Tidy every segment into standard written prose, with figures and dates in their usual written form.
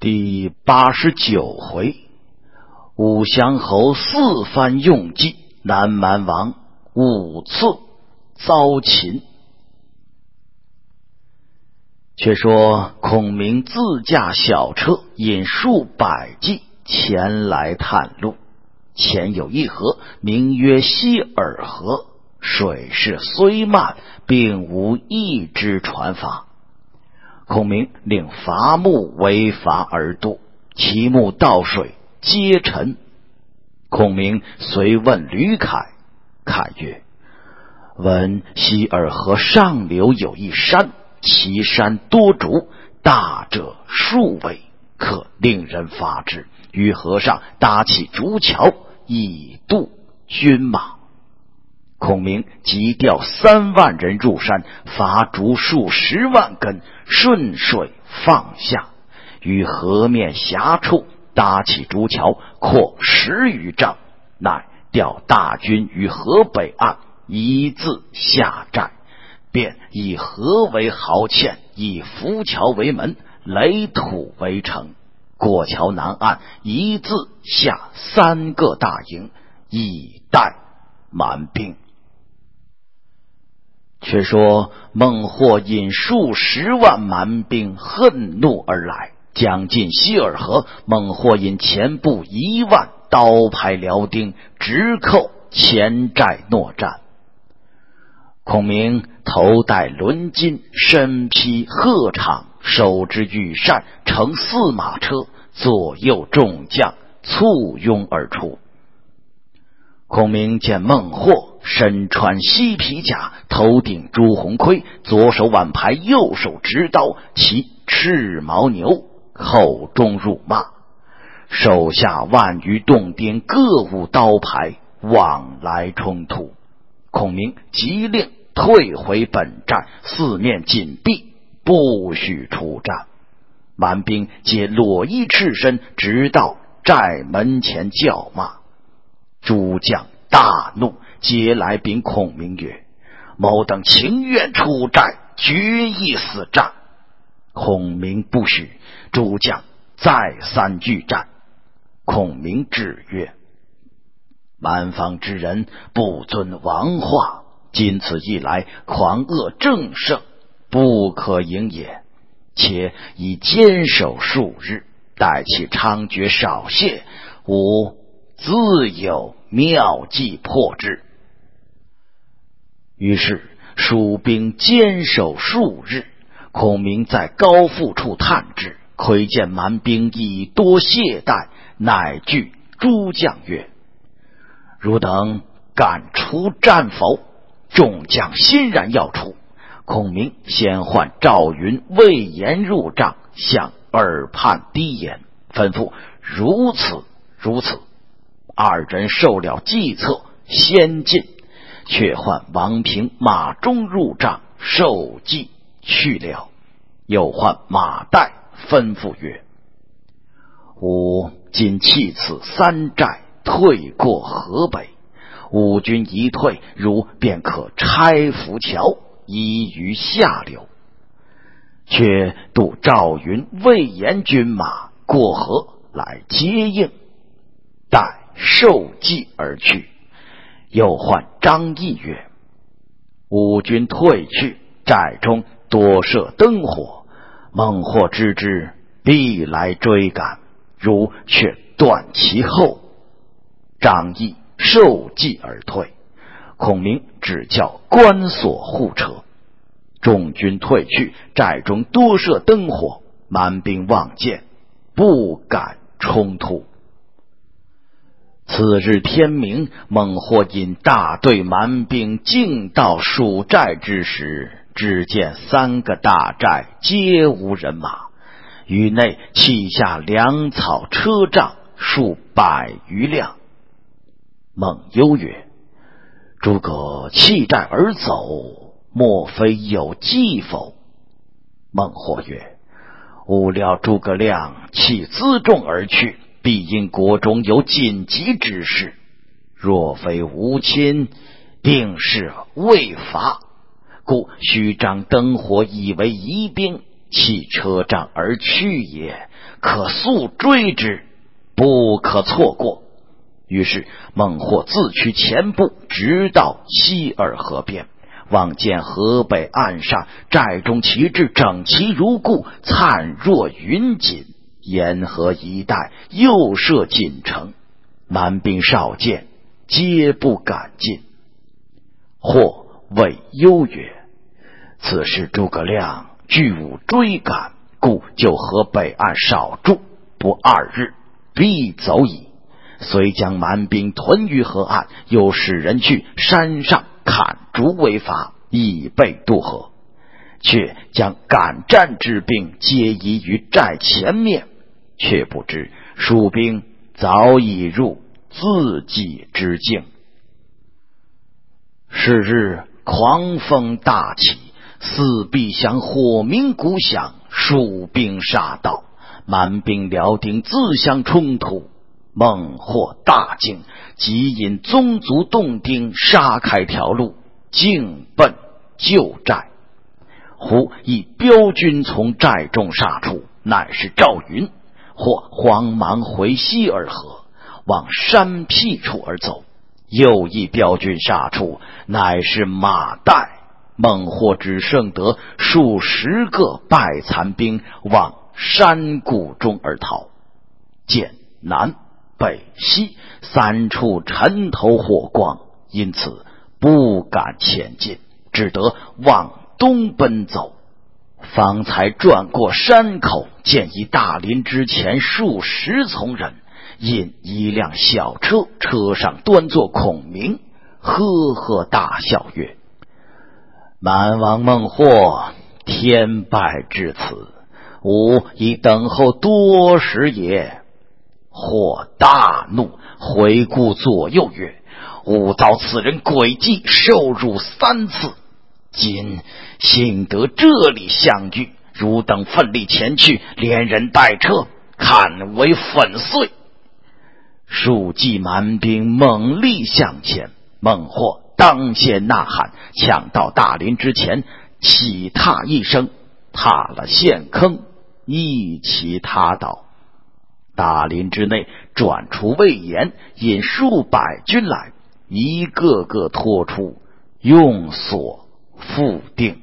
第89回，武祥侯四番用计，南蛮王5次遭擒。却说孔明自驾小车，引数百骑前来探路。前有一河，名曰希尔河，水势虽慢，并无一只船筏。孔明令伐木为筏而渡，其木到水皆沉。孔明遂问吕凯，凯曰：闻希尔河上流有一山，其山多竹，大者数围，可令人伐之，于河上搭起竹桥，以渡军马。孔明即调3万人入山，伐竹数10万根，顺水放下，于河面峡处搭起竹桥，扩10余丈，乃调大军于河北岸，一字下寨，便以河为壕堑，以浮桥为门，垒土为城。过桥南岸，一字下3个大营，以待蛮兵。却说孟获引数10万蛮兵恨怒而来，将近希尔河。孟获引前部1万刀牌辽丁，直扣前寨搦战。孔明头戴纶巾，身披鹤氅，手执羽扇，乘4马车，左右众将簇拥而出。孔明见孟获身穿西皮甲，头顶朱红盔，左手挽牌，右手执刀，骑赤牦牛，口中辱骂，手下万余洞丁各舞刀牌，往来冲突。孔明急令退回本寨，四面紧闭，不许出战。蛮兵皆裸衣赤身，直到寨门前叫骂。诸将大怒，皆来禀孔明曰：某等情愿出寨，决一死战。孔明不许，诸将再三拒战。孔明至曰：蛮方之人不遵王话，今此一来，狂恶正盛，不可迎也。且以坚守数日，待其猖獗少懈，吾自有妙计破之。于是蜀兵坚守数日，孔明在高阜处探之，窥见蛮兵已多懈怠，乃惧诸将曰：汝等敢出战否？众将欣然要出。孔明先唤赵云、魏延入帐，向耳畔低言，吩咐如此如此。2人受了计策，先进。却唤王平、马忠入帐，受计去了。又唤马岱，吩咐曰：吾今弃此3寨，退过河北。吾军一退，汝便可拆浮桥，移于下流。却渡赵云、魏延军马过河来接应。待受计而去。又唤张翼曰：吾军退去，寨中多设灯火，孟获知之，必来追赶，汝却断其后。张翼受计而退。孔明只叫关锁护车。众军退去，寨中多设灯火，蛮兵望见，不敢冲突。次日天明，孟获引大队蛮兵进到蜀寨之时，只见3个大寨皆无人马，于内砌下粮草车仗数百余辆。孟忧曰：诸葛弃寨而走，莫非有计否？孟获曰：吾料诸葛亮弃辎重而去，必因国中有紧急之事，若非无亲，定是未伐，故虚张灯火以为疑兵， 弃车仗而去也，可速追之，不可错过。于是孟获自驱前步，直到西洱河边，望见河北岸上寨中旗帜整齐如故，灿若云锦，沿河一带又设锦城，蛮兵少见，皆不敢进。或谓忧曰：此时诸葛亮据武追赶，故就河北岸少住，不2日，必走矣。遂将蛮兵屯于河岸，又使人去山上砍竹为筏，以备渡河。却将赶战之兵皆移于寨前面，却不知蜀兵早已入自己之境。是日狂风大起，四壁响，火鸣鼓响，蜀兵杀到，蛮兵辽丁自相冲突。孟获大惊，即引宗族洞丁杀开条路，径奔旧寨。忽一彪军从寨中杀出，乃是赵云。或慌忙回西洱河，往山僻处而走。又一彪军杀出，乃是马岱。孟获只剩得数十个败残兵，往山谷中而逃。见南北西3处尘头火光，因此不敢前进，只得往东奔走。方才转过山口，见一大林之前数十从人，引一辆小车，车上端坐孔明，呵呵大笑曰：蛮王孟获，天败至此，吾已等候多时也。或大怒，回顾左右曰：吾遭此人诡计，受辱3次，今幸得这里相遇，汝等奋力前去，连人带车，看为粉碎。数骑蛮兵猛力向前，孟获当先呐喊，抢到大林之前，起踏一声，踏了陷坑，一齐踏倒。大林之内转出魏延，引数百军来，一个个拖出，用锁复定。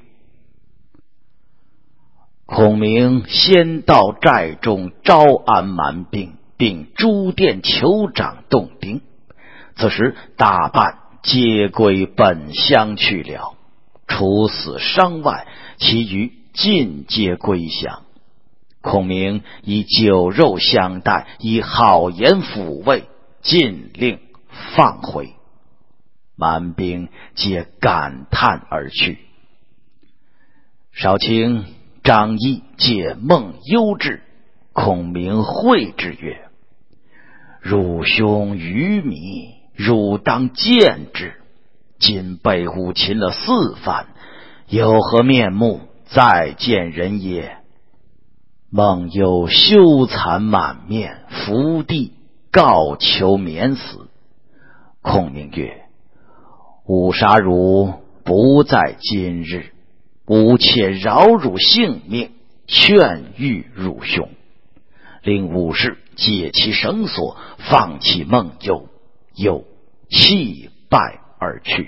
孔明先到寨中招安蛮兵，并诸殿酋长洞丁。此时大半皆归本乡去了，除死伤外，其余尽皆归降。孔明以酒肉相待，以好言抚慰，尽令放回。蛮兵皆感叹而去。少卿、张翼解孟忧至，孔明会之曰：汝兄愚迷，汝当见之。今被吾擒了4番，有何面目再见人也？孟忧羞惭满面，伏地告求免死。孔明曰：吾杀汝不在今日，吾且饶汝性命，劝谕汝兄，令武士解其绳索，放弃孟忧，又弃败而去。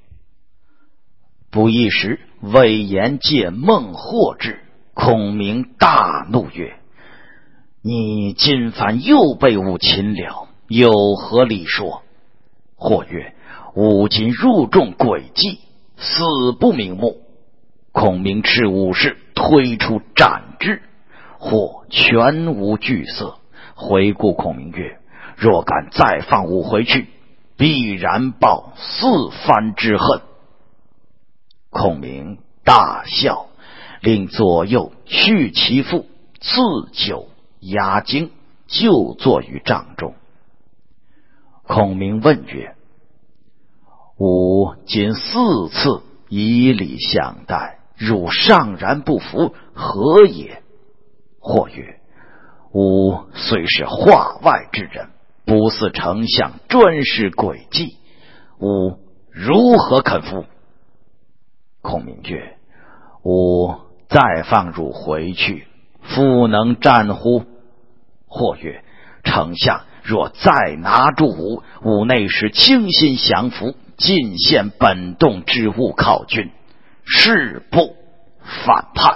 不一时，魏延见孟获至，孔明大怒曰：你今番又被吾擒了，有何理说？或曰：吾今入众诡计，死不瞑目。孔明斥武士推出斩之，或全无惧色，回顾孔明曰：若敢再放吾回去，必然报4番之恨。孔明大笑，令左右去其父，赐酒压惊，就坐于帐中。孔明问曰：吾今4次以礼相待，汝尚然不服，何也？或曰：吾虽是化外之人，不似丞相专施诡计，吾如何肯服？孔明曰：吾再放汝回去，复能战乎？或曰：丞相若再拿住吾，吾内使倾心降服，尽献本洞之物犒君，誓不反叛。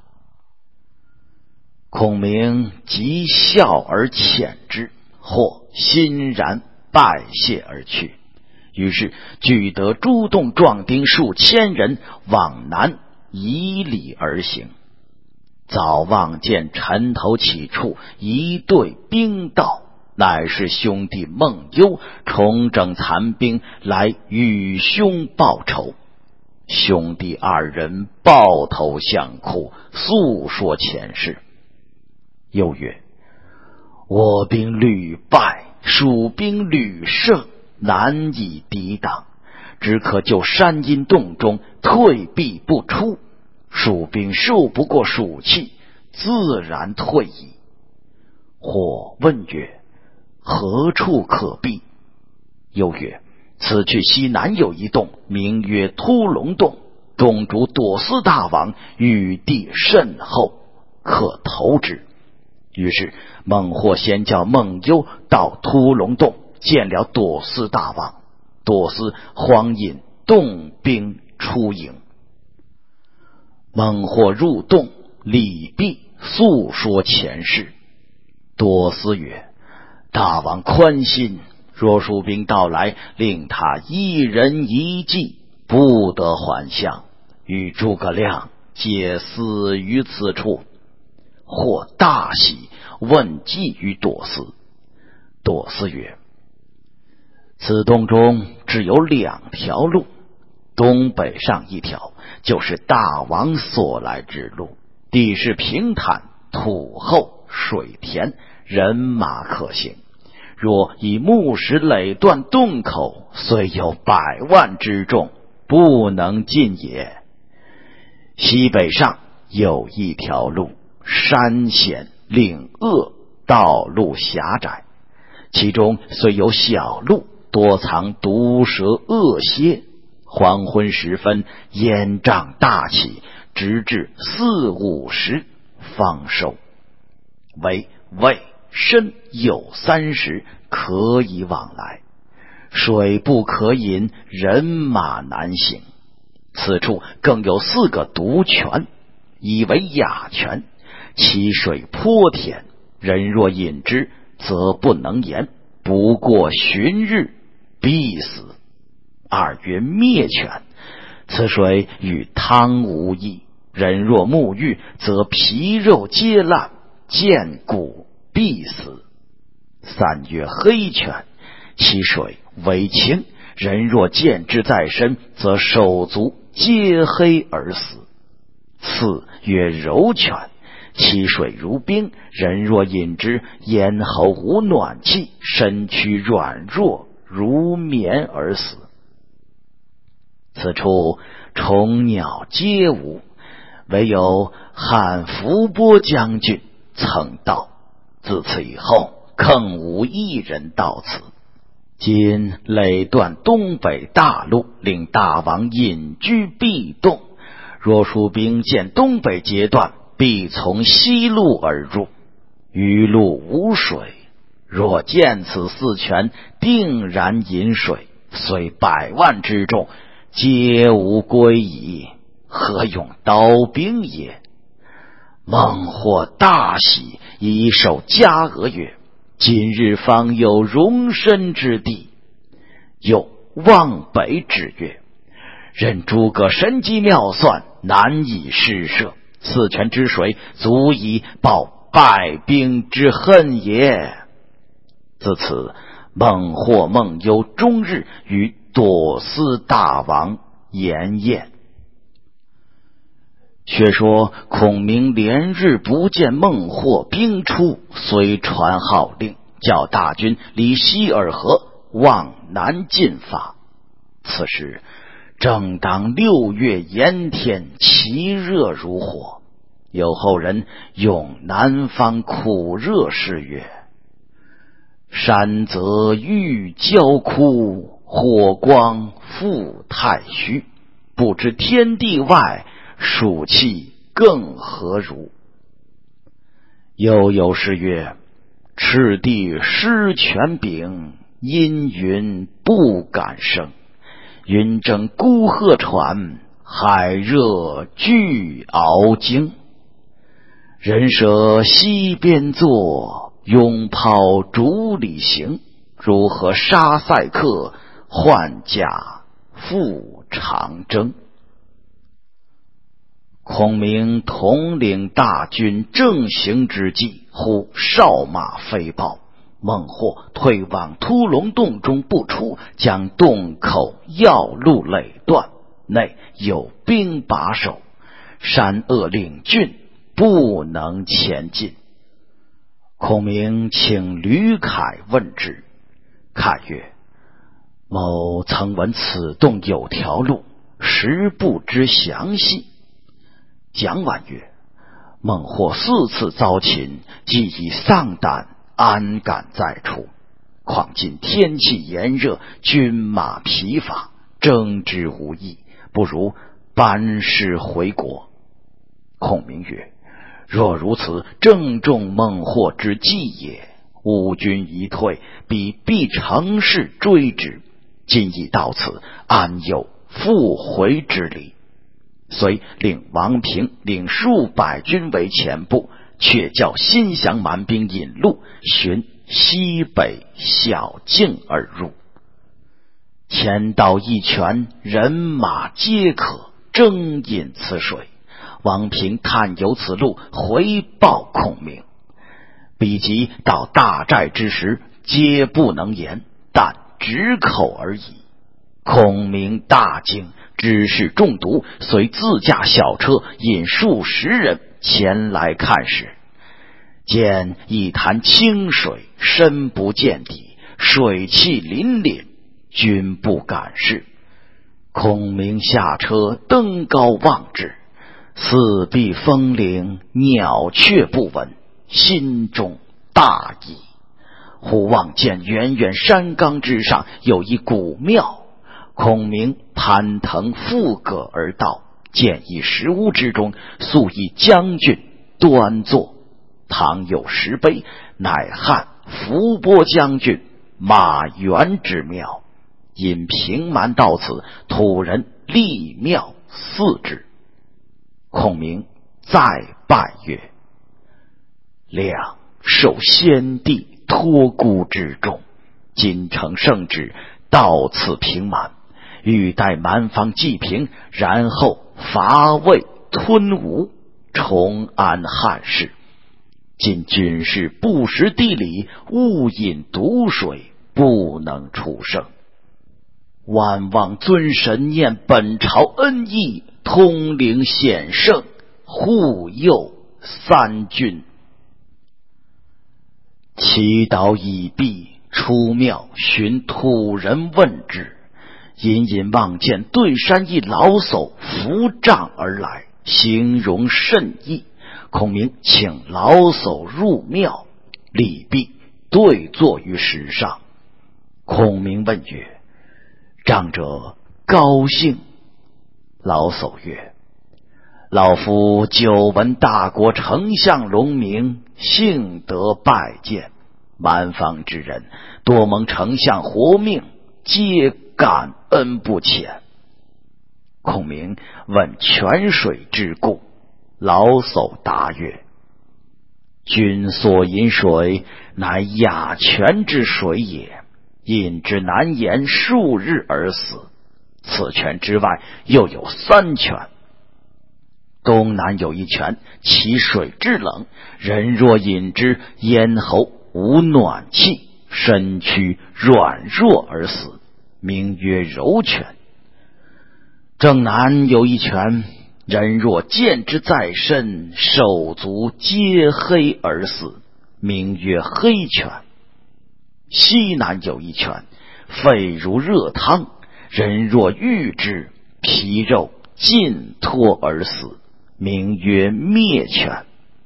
孔明即笑而遣之，或欣然拜谢而去。于是举得诸洞壮丁数千人，往南以礼而行。早望见尘头起处，一队兵到，乃是兄弟孟幽重整残兵，来与兄报仇。兄弟二人抱头相哭，诉说前事。又曰：我兵屡败，蜀兵屡胜，难以抵挡，只可就山阴洞中退避不出。蜀兵受不过蜀气，自然退矣。或问曰：何处可避？又曰：此去西南有一洞，名曰突龙洞，洞主朵思大王与地甚厚，可投之。于是孟获先叫孟幽到突龙洞见了朵思大王，朵思慌引动兵出营。孟获入洞，礼毕，诉说前事。朵思曰：大王宽心，若蜀兵到来，令他一人一骑，不得还乡，与诸葛亮皆死于此处。或大喜，问计于朵思。朵思曰：此洞中只有两条路，东北上一条就是大王所来之路，地势平坦，土厚水甜，人马可行。若以木石垒断洞口，虽有100万之众，不能进也。西北上有一条路，山险岭恶，道路狭窄，其中虽有小路，多藏毒蛇恶蝎。黄昏时分，烟瘴大起，直至4、5时方收。为未深有30，可以往来。水不可饮，人马难行。此处更有4个毒泉，以为雅泉，其水颇甜，人若饮之，则不能言，不过旬日，必死。二曰灭泉，此水与汤无异，人若沐浴，则皮肉皆烂，见骨必死。三曰黑泉，其水为清，人若见之在身，则手足皆黑而死。四曰柔泉，其水如冰，人若饮之，咽喉无暖气，身躯软弱，如棉而死。此处虫鸟皆无，唯有汉伏波将军曾到，自此以后更无一人到此。今累断东北大路，令大王隐居避洞，若蜀兵见东北截断，必从西路而入，余路无水，若见此4泉，定然饮水，虽100万之众，皆无归矣，何用刀兵也？孟获大喜，以手加额曰：今日方有容身之地。又望北指曰：任诸葛神机妙算，难以施设，4泉之水足以报败兵之恨也。自此孟获孟幽终日与朵思大王言宴。却说孔明连日不见孟获兵出，遂传号令，叫大军离西洱河往南进发。此时正当6月炎天，其热如火。有后人用南方苦热诗曰：山泽欲焦枯，火光复太虚，不知天地外，暑气更何如？又有诗曰：赤帝失权柄，阴云不敢生。云蒸孤鹤喘，海热巨鳌惊。人舍西边坐，拥抛竹里行。如何杀塞客，换甲赴长征。孔明统领大军正行之际，忽哨马飞报，孟获退往屠龙洞中不出，将洞口要路垒断，内有兵把守，山恶岭峻，不能前进。孔明请吕凯问之，凯曰：某曾闻此洞有条路，实不知详细。蒋琬曰：孟获4次遭擒，既已丧胆，安敢再出？况今天气炎热，军马疲乏，征之无益，不如班师回国。孔明曰：若如此，正中孟获之计也。吾军一退，必乘势追之，今已到此，安有复回之理？遂令王平领数百军为前部，却叫新降蛮兵引路，循西北小径而入。前到一泉，人马皆可，争饮此水。王平探有此路，回报孔明。彼及到大寨之时，皆不能言，但止口而已。孔明大惊，知是中毒，遂自驾小车，引数十人前来看时，见一潭清水，深不见底，水气凛凛，均不敢视。孔明下车，登高望之，四壁峰岭，鸟雀不闻，心中大疑。忽望见远远山冈之上有一古庙，孔明攀藤附葛而到，见一石屋之中，素一将军端坐，堂有石碑，乃汉伏波将军马援之庙。因平蛮到此，土人立庙祀之。孔明再拜曰：亮受先帝托孤之重，今承圣旨，到此平蛮，欲待蛮方既平，然后伐魏吞吴，重安汉室。今军事不识地理，误饮毒水，不能出胜。万望尊神念本朝恩义，通灵显圣，护佑三军。祈祷已毕，出庙寻土人问之，隐隐望见对山一老叟扶杖而来，形容甚异。孔明请老叟入庙，礼毕，对坐于石上。孔明问曰：长者高姓？老叟曰：老夫久闻大国丞相荣名，幸得拜见。蛮方之人多蒙丞相活命，皆感恩不浅。孔明问泉水之故，老叟答曰：君所饮水，乃雅泉之水也，饮之难言，数日而死。此泉之外又有3泉，东南有一泉，其水之冷，人若饮之，咽喉无暖气，身躯软弱而死，名曰柔泉。正南有一泉，人若见之在身，手足皆黑而死，名曰黑泉。西南有一泉，沸如热汤，人若遇之，皮肉尽脱而死，名曰灭泉。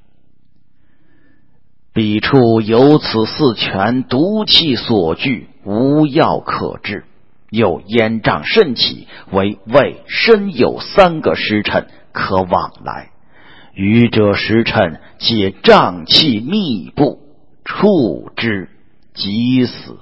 彼处有此4泉，毒气所聚，无药可治。又烟瘴甚起，为魏身有3个时辰可往来。 愚者时辰皆瘴气密布，触之即死。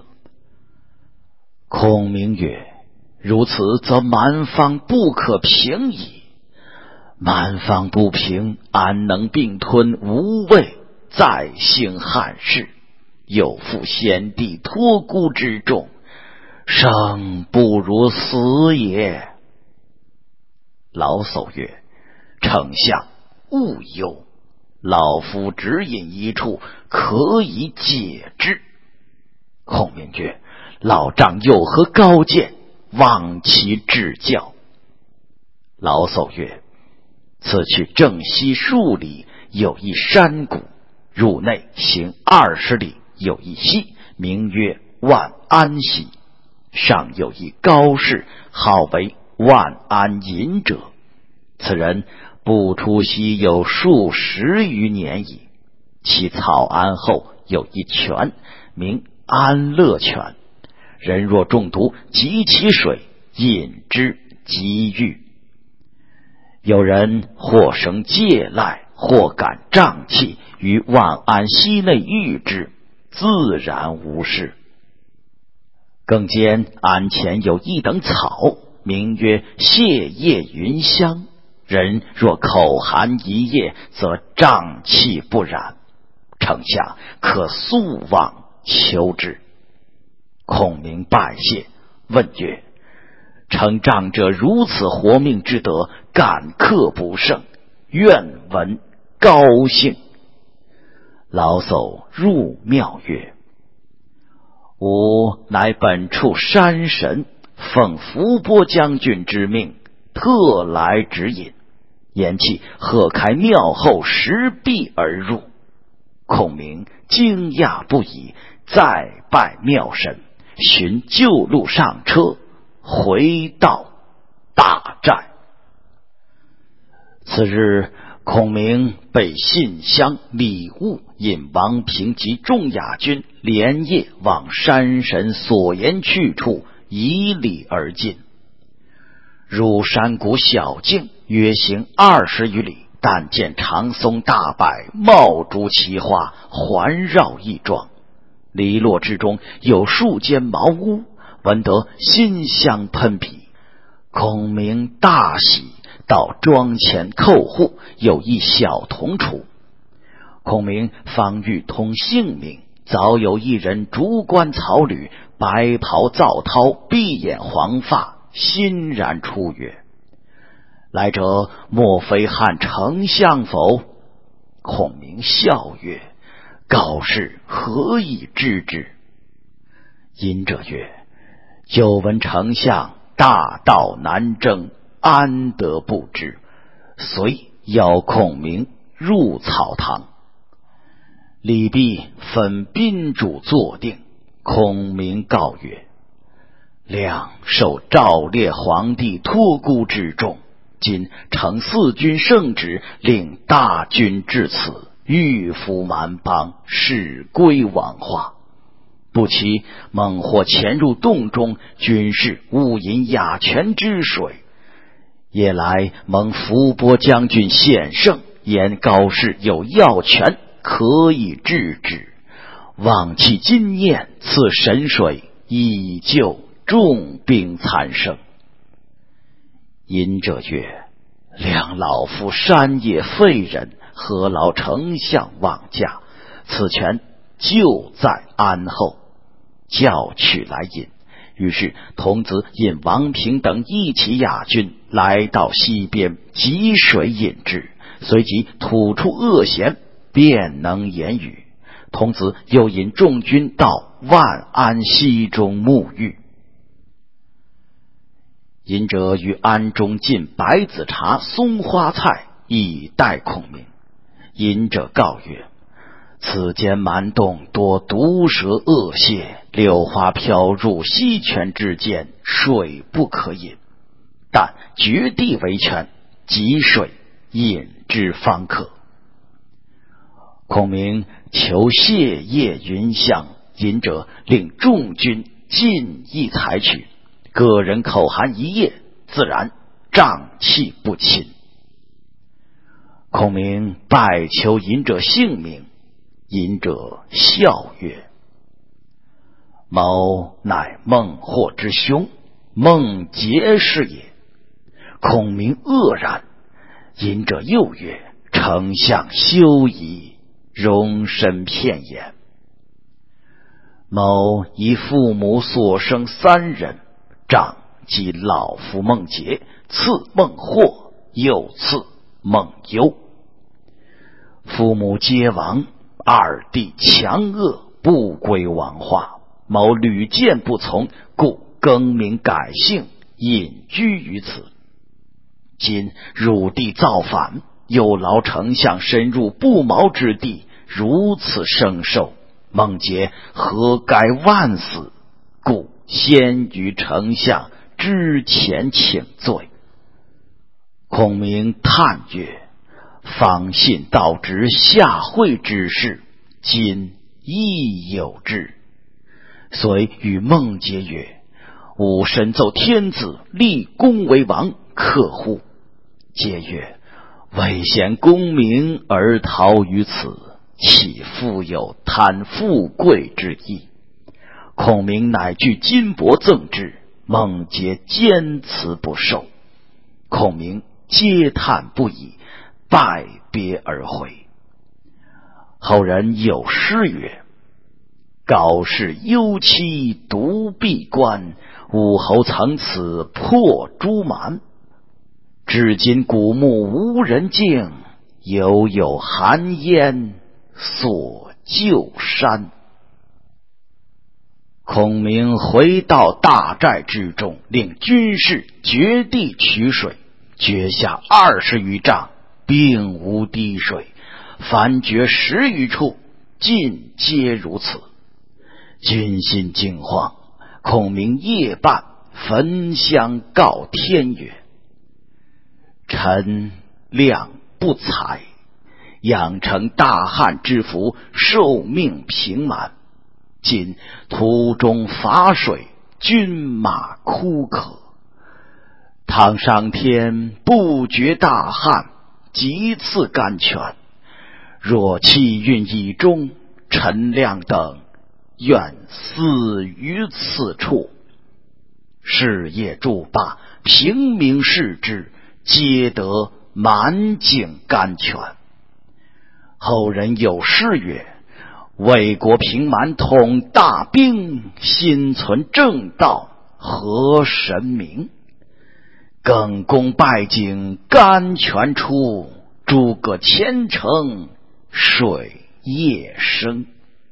孔明曰：如此则蛮方不可平矣。蛮方不平，安能并吞无畏，再兴汉室？又负先帝托孤之重，生不如死也。老叟曰：丞相勿忧，老夫只引一处，可以解之。孔明曰：老丈有何高见，望其指教。老叟曰：此去正西数里，有一山谷，入内行20里，有一溪，名曰万安溪，上有一高士，号为万安隐者。此人不出溪有数十余年矣。其草庵后有一泉，名安乐泉，人若中毒，汲其水，饮之即愈。有人或生疥癞，或感瘴气，于万安溪内浴之，自然无事。更兼庵前有一等草，名曰泻叶云香，人若口含一叶，则瘴气不染。丞相可速往求之。孔明拜谢，问曰：承仗者如此活命之德，感克不胜，愿闻高兴。老叟入庙曰：吾乃本处山神，奉伏波将军之命，特来指引。言讫，喝开庙后石壁而入。孔明惊讶不已，再拜庙神，寻旧路上车，回到大寨。次日，孔明备信箱礼物，引王平及众亚军连夜往山神所言去处以礼而进。入山谷小径，约行20余里，但见长松大柏，茂竹奇花，环绕一庄。篱落之中有数间茅屋，闻得馨香喷鼻。孔明大喜，到庄前叩户，有一小童处。孔明方欲通姓名，早有一人竹冠草履，白袍皂绦，碧眼黄发，欣然出曰：来者莫非汉丞相否？孔明笑曰：高士何以知之？隐者曰：久闻丞相大道难征，安得不知？遂邀孔明入草堂。礼毕，分宾主坐定。孔明告曰：亮受赵烈皇帝托孤之重，今承4军圣旨，令大军至此，欲服蛮邦，使归王化。不期猛或潜入洞中，军士误饮哑泉之水。夜来蒙伏波将军显圣，言高士有药泉，可以治之。望其今念，此神水以救重兵残生。隐者曰：亮老夫山野废人，何劳丞相望驾？此泉就在庵后，叫取来饮。于是童子引王平等一起亚军来到溪边，汲水饮之，随即吐出恶涎，便能言语。童子又引众军到万安溪中沐浴。隐者于庵中进白子茶、松花菜，以待孔明。隐者告曰：此间蛮洞多毒蛇恶蟹，柳花飘入溪泉之间，水不可饮，但掘地为泉，汲水饮之方可。孔明求泻叶云香，隐者令众军尽意采取，个人口含一叶，自然瘴气不侵。 孔明拜求隐者姓名，隐者笑曰：某乃孟获之兄，孟杰是也。孔明愕然。隐者又曰：丞相休矣，容身片言。某以父母所生三人，长即老父孟杰，次孟获，又次孟优。父母皆亡，二弟强恶，不归王化。某屡谏不从，故更名改姓，隐居于此。今汝弟造反，有劳丞相深入不毛之地，如此生受，孟杰何该万死？故先于丞相之前请罪。孔明叹曰：方信道直下惠之事，今亦有之。遂与孟杰曰：吾身奏天子，立公为王，可乎？皆曰：未显功名而逃于此，岂复有贪富贵之意？孔明乃具金帛赠之，孟杰坚辞不受。孔明嗟叹不已，拜别而回。后人有诗曰：高士幽栖独闭关，武侯曾此破朱蛮。至今古墓无人敬，犹有寒烟锁旧山。孔明回到大寨之中，令军士掘地取水，掘下20余丈，并无滴水，凡掘10余处，尽皆如此。军心惊慌，孔明夜半焚香告天曰：臣量不才，养成大汉之福，受命平蛮。今途中乏水，军马枯渴。倘上天不绝大旱，即赐甘泉。若气运已终，臣亮等愿死于此处。事业筑坝，平民视之，皆得满井甘泉。后人有诗曰：魏国平蛮统大兵，心存正道何神明。耿公拜井甘泉出，诸葛虔诚水业生。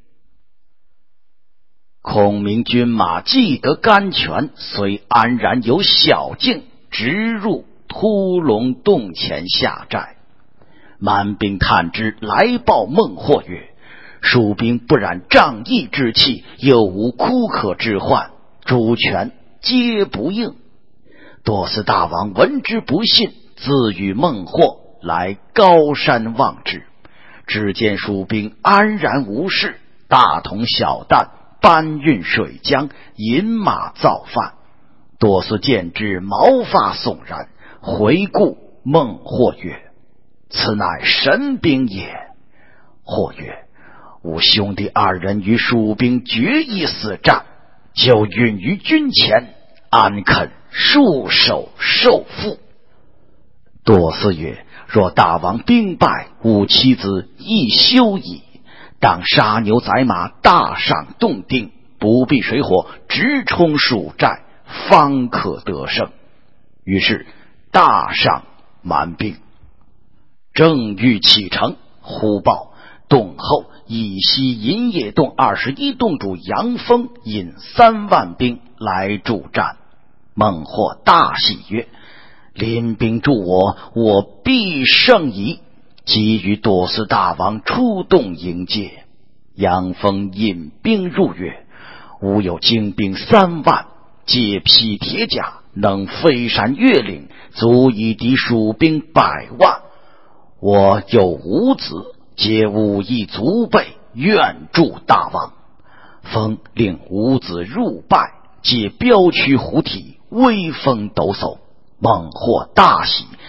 孔明军马既得甘泉，遂安然由小径直入突龙洞前下寨。蛮兵探知，来报孟获曰：蜀兵不染仗义之气，又无枯渴之患，主权皆不应。多司大王闻之不信，自与孟获来高山望之。只见蜀兵安然无事，大桶小担搬运水浆，饮马造饭。多司见之，毛发悚然，回顾孟获曰：此乃神兵也。或曰：吾兄弟2人与蜀兵决一死战，就陨于军前，安肯束手受缚？多司曰：若大王兵败，吾妻子亦休矣。当杀牛宰马，大上洞丁，不避水火，直冲蜀寨，方可得胜。于是大上蛮兵。正欲启程，忽报洞后以西银野洞21洞主杨峰引3万兵来助战。孟获大喜曰：临兵助我，我必胜矣。即与多司大王出洞迎接。杨峰引兵入岳，吾有精兵3万，皆披铁甲，能飞山越岭，足以敌蜀兵100万。我有5子，皆武艺足备，愿助大王。封令5子入拜，皆彪躯虎体，威风抖擞。孟获大喜，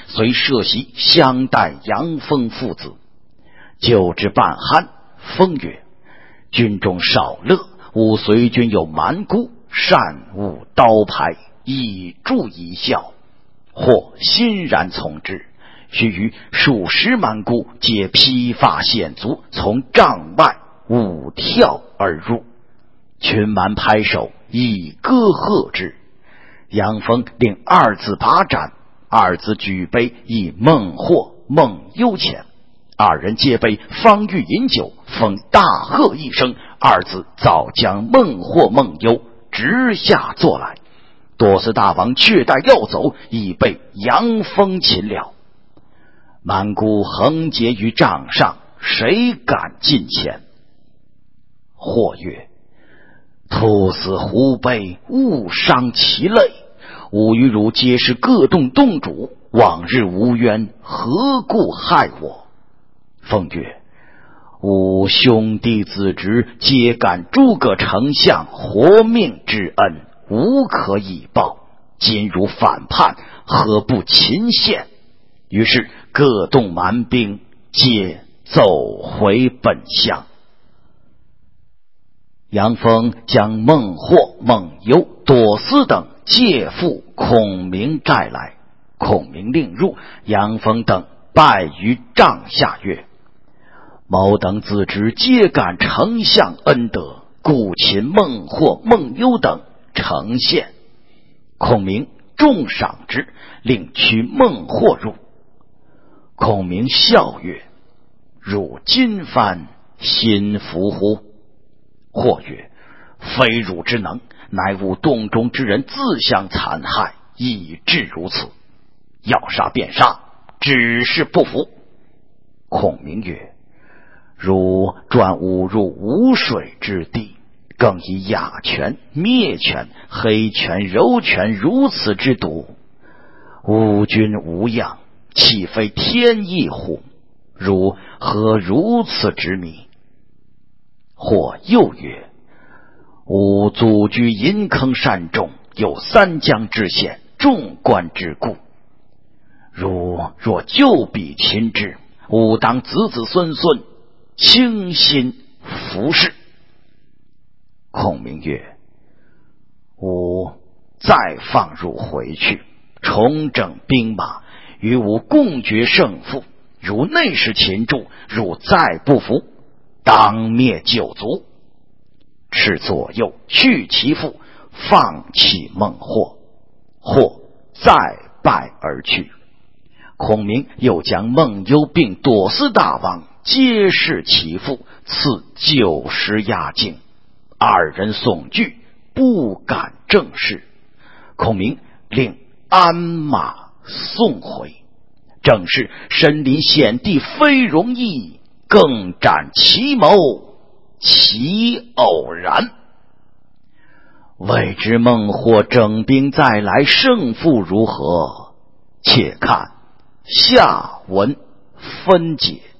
遂设席相待杨峰父子。就至半酣，风曰：军中少乐，吾随军有蛮姑，善舞刀牌，以助一笑，或欣然从之。须臾数十蛮姑皆披发显足，从帐外舞跳而入，群蛮拍手，以歌贺之。杨峰令二子把盏，二子举杯以孟获、孟优前，二人皆杯，方欲饮酒，封大喝一声，二子早将孟获、孟优直下坐来。多司大王却待要走，已被杨峰擒了。蛮姑横结于帐上，谁敢近前？或曰：兔死狐悲，误伤其类。吾与汝皆是各洞洞主，往日无冤，何故害我？凤曰：吾兄弟子侄皆感诸葛丞相活命之恩，无可以报。今如反叛，何不擒献？于是各洞蛮兵皆走回本乡。杨峰将孟获、孟优、朵思等借赴孔明寨来，孔明令入，杨峰等拜于帐下曰：某等子侄皆感丞相恩德，故擒孟获、孟优等呈献。孔明重赏之，令驱孟获入。孔明笑曰：汝今番心服乎？或曰：非汝之能，乃吾洞中之人自相残害，以致如此。要杀便杀，只是不服。孔明曰：汝专侮辱无水之地，更以哑拳、灭拳、黑拳、柔拳如此之毒，吾君无恙，岂非天意乎？汝何如此执迷？或又曰：吾祖居银坑山中，有三江之险，众官之故。汝若就彼擒之，吾当子子孙孙倾心服侍。孔明曰：吾再放汝回去，重整兵马，与吾共决胜负。如内使擒住，汝再不服，当灭九族。斥左右去其父，放弃孟获，或再败而去。孔明又将孟优并朵思大王皆是其父，赐90押境，二人悚惧，不敢正视。孔明令鞍马送回。正是身临险地非容易，更展其谋其偶然。未知孟获整兵再来，胜负如何？且看下文分解。